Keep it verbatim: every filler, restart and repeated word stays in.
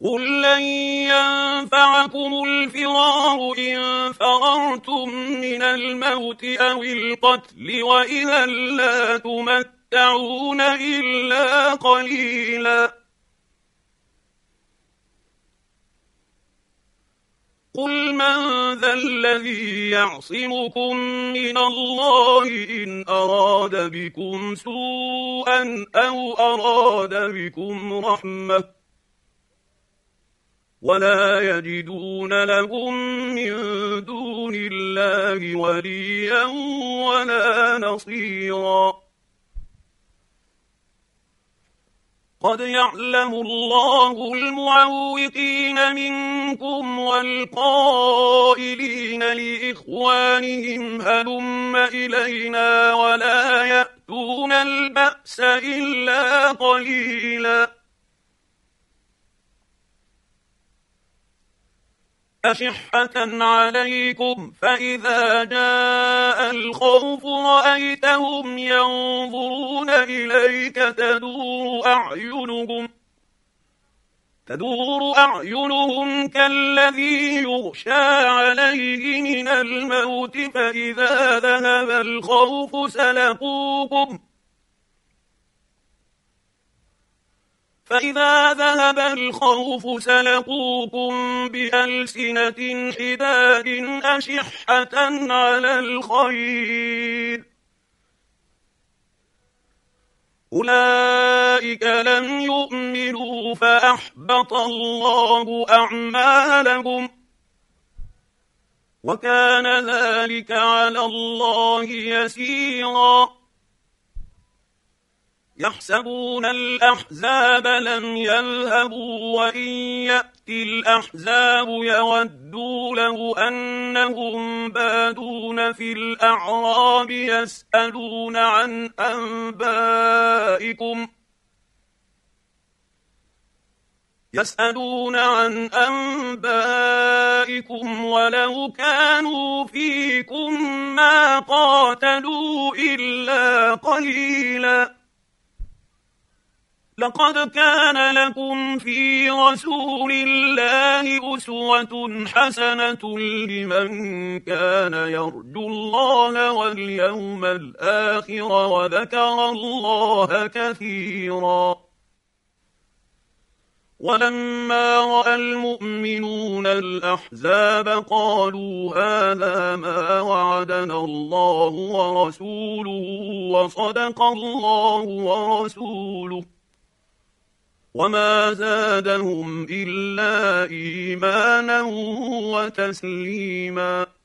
قل لن ينفعكم الفرار إن فررتم من الموت أو القتل وإذا لا تمتعون إلا قليلا قل من ذا الذي يعصمكم من الله إن أراد بكم سوءا أو أراد بكم رحمة ولا يجدون لهم من دون الله وليا ولا نصيرا قد يعلم الله المعوقين منكم والقائلين لإخوانهم هلم إلينا ولا يأتون البأس إلا قليلا أشحة عليكم فإذا جاء الخوف رأيتهم ينظرون إليك تدور أعينهم تدور أعينهم كالذي يغشى عليه من الموت فإذا ذهب الخوف سلقوكم فإذا ذهب الخوف سلقوكم بألسنة حداد أشحة على الخير أولئك لم يؤمنوا فأحبط الله أعمالهم وكان ذلك على الله يسيرا يحسبون الأحزاب لم يذهبوا وإن يأتي الأحزاب يودوا له أنهم بادون في الأعراب يسألون عن أنبائكم يسألون عن أنبائكم ولو كانوا فيكم ما قاتلوا إلا قليلا لقد كان لكم في رسول الله أسوة حسنة لمن كان يرجو الله واليوم الآخر وذكر الله كثيرا ولما رأى المؤمنون الأحزاب قالوا هذا ما وعدنا الله ورسوله وصدق الله ورسوله وما زادهم إلا إيمانا وتسليما